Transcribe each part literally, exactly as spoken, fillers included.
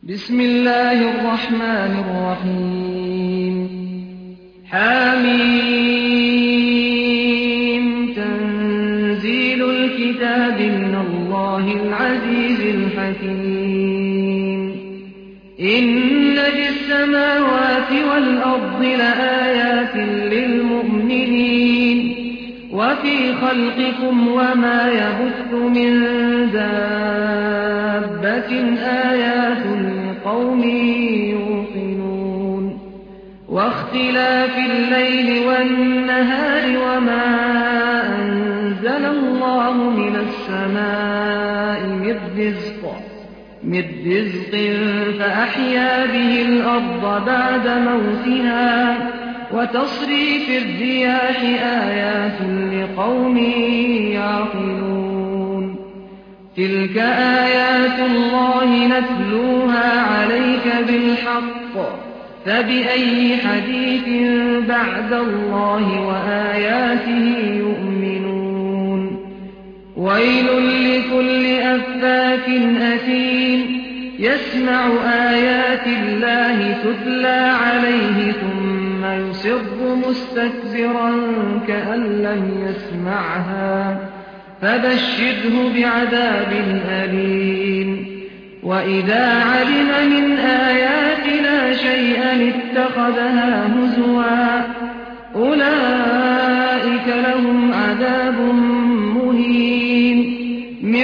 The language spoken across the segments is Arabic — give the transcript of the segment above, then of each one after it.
بسم الله الرحمن الرحيم حميم تنزيل الكتاب من الله العزيز الحكيم إن في السماوات والأرض لآيات للمؤمنين وفي خلقكم وما يبث من دابة آيات لقوم يوقنون واختلاف الليل والنهار وما أنزل الله من السماء من رزق من رزق فأحيا به الأرض بعد موتها وتصريف الرياح آيات لقوم يعقلون تلك آيات الله نتلوها عليك بالحق فبأي حديث بعد الله وآياته يؤمنون ويل لكل أفاك أثيم يسمع آيات الله تتلى عليه ثم يصر مستكبرا كأن لم يسمعها فبشره بعذاب أليم وإذا علم من آياتنا شيئا اتخذها هزوا أولئك لهم عذاب مهين من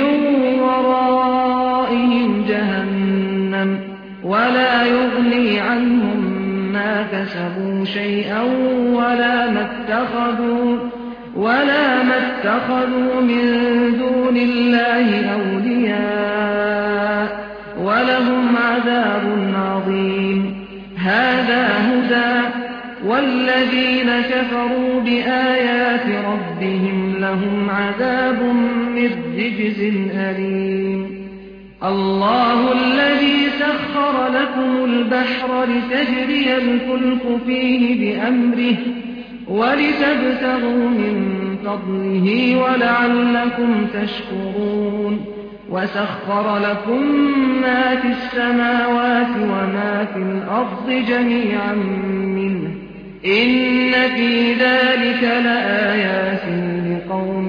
ورائهم جهنم ولا يغني عنهم ما كسبوا شيئا ولا ما اتخذوا ولا ما اتخذوا من دون الله أولياء ولهم عذاب عظيم هذا هدى والذين كفروا بآيات ربهم لهم عذاب من رجز أليم الله الذي سخر لكم البحر لتجري الفلك فيه بأمره ولتبتغوا من فضله ولعلكم تشكرون وسخر لكم ما في السماوات وما في الأرض جميعا منه إن في ذلك لآيات لقوم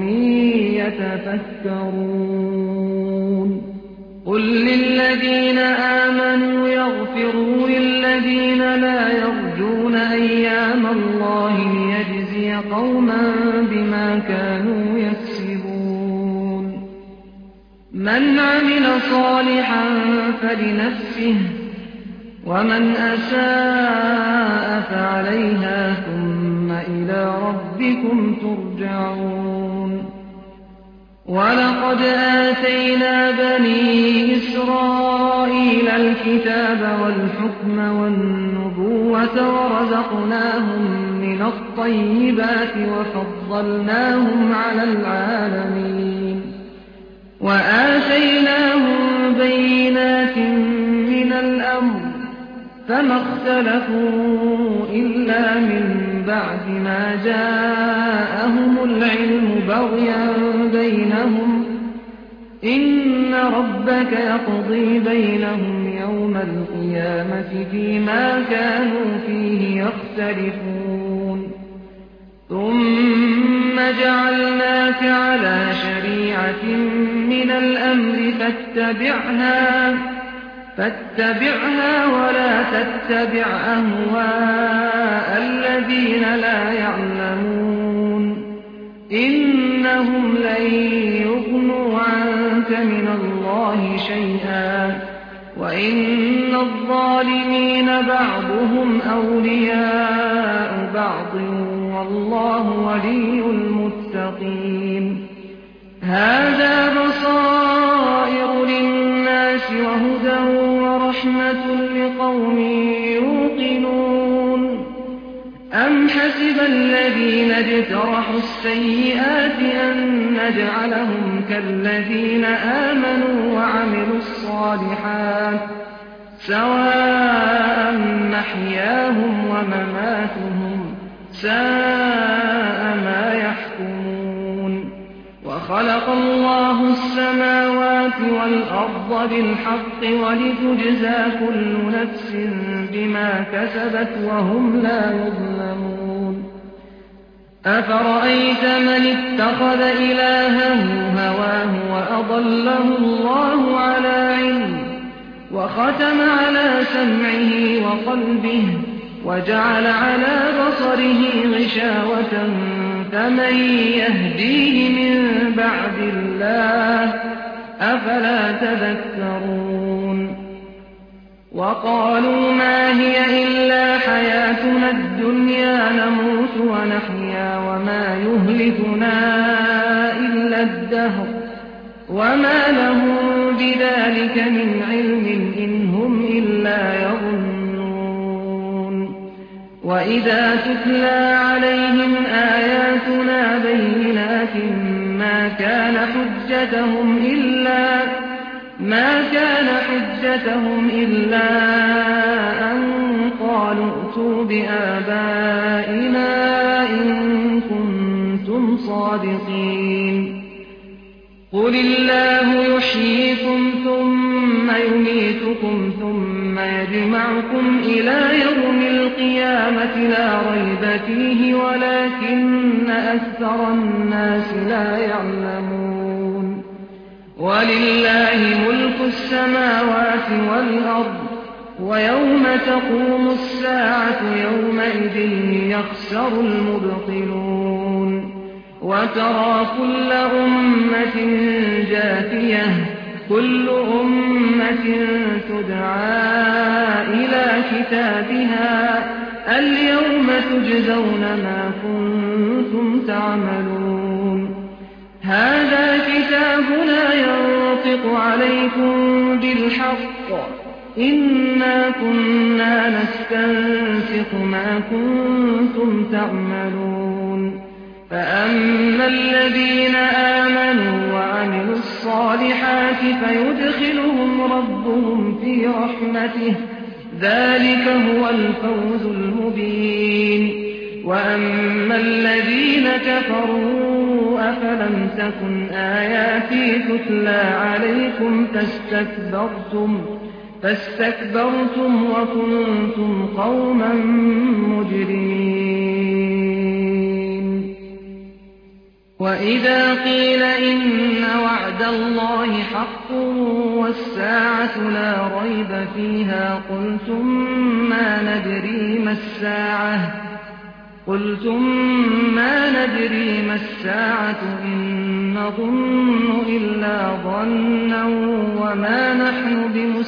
يتفكرون قل للذين آمنوا يغفروا للذين لا يرجون أيام الله ليجزي قوما بما كانوا يكسبون من عمل صالحا فلنفسه ومن أساء فعليها ثم إلى ربكم ترجعون ولقد آتينا بني إسرائيل الكتاب والحكم والنبوة ورزقناهم من الطيبات وفضلناهم على العالمين وآتيناهم بينات من الأمر فما اختلفوا إلا من بعد ما جاءهم العلم بغيا بينهم إن ربك يقضي بينهم يوم القيامة فيما كانوا فيه يختلفون ثم جعلناك على شريعة من الأمر فاتبعها فاتبعها ولا تتبع أهواء الذين لا يعلمون إنهم لن يغنوا عنك من الله شيئا وإن الظالمين بعضهم أولياء بعض والله ولي المتقين هذا بصائر للناس وهدى ورحمة لقوم يوقنون أم حسب الذين اجترحوا السيئات أن نجعلهم كالذين آمنوا وعملوا الصالحات سواء محياهم ومماتهم ساء ما يحكمون وخلق الله السماوات السماوات والأرض بالحق ولتجزى كل نفس بما كسبت وهم لا يظلمون أفرأيت من اتخذ إلهه هواه وأضله الله على علم وختم على سمعه وقلبه وجعل على بصره غشاوة فمن يهديه من بعد الله أفلا تذكرون وقالوا ما هي إلا حياتنا الدنيا نموت ونحيا وما يهلكنا إلا الدهر وما لهم بذلك من علم إن هم إلا يظنون وإذا تتلى عليهم آياتنا بينات ما كان حجتهم إلا ما كان حجتهم إلا أن قالوا ائتوا بآبائنا إن كنتم صادقين قل الله يحييكم ثم يميتكم ثم يجمعكم إلى يوم القيامة لا ريب فيه ولكن أكثر الناس لا يعلمون ولله ملك السماوات والأرض ويوم تقوم الساعة يومئذ يخسر المبطلون وترى كل أمة جاثية كل أمة تدعى إلى كتابها اليوم تجزون ما كنتم تعملون هذا كتابنا ينطق عليكم بالحق إنا كنا نستنسخ ما كنتم تعملون فأما الذين آمنوا وعملوا الصالحات فيدخلهم ربهم في رحمته ذلك هو الفوز المبين وأما الذين كفروا أفلم تكن آياتي تتلى عليكم فاستكبرتم فاستكبرتم وكنتم قوما مجرمين وإذا قيل إن وعد الله حق والساعة لا ريب فيها قلتم ما ندري ما الساعة قلتم ما ندري ما الساعة إن نظن إلا ظنا وما نحن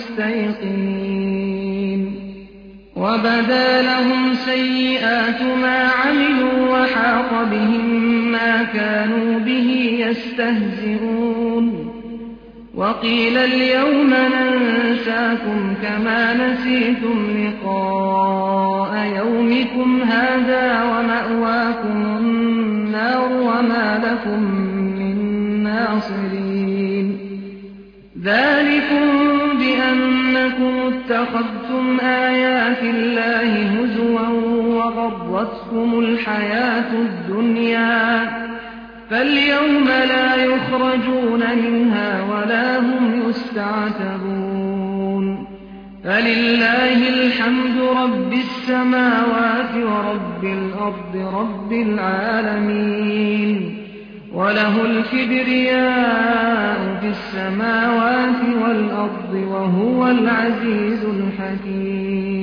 بمستيقنين وبدا لهم سيئات ما عملوا وحاق بهم ما كانوا به يستهزئون وقيل اليوم ننساكم كما نسيتم لقاء يومكم هذا ومأواكم النار وما لكم من ناصرين ذلكم بأنكم اتخذتم آيات الله هزوا وغرتكم الحياة الدنيا فاليوم لا يخرجون منها ولا هم يستعتبون فلله الحمد رب السماوات ورب الأرض رب العالمين وله الكبرياء في السماوات والأرض وهو العزيز الحكيم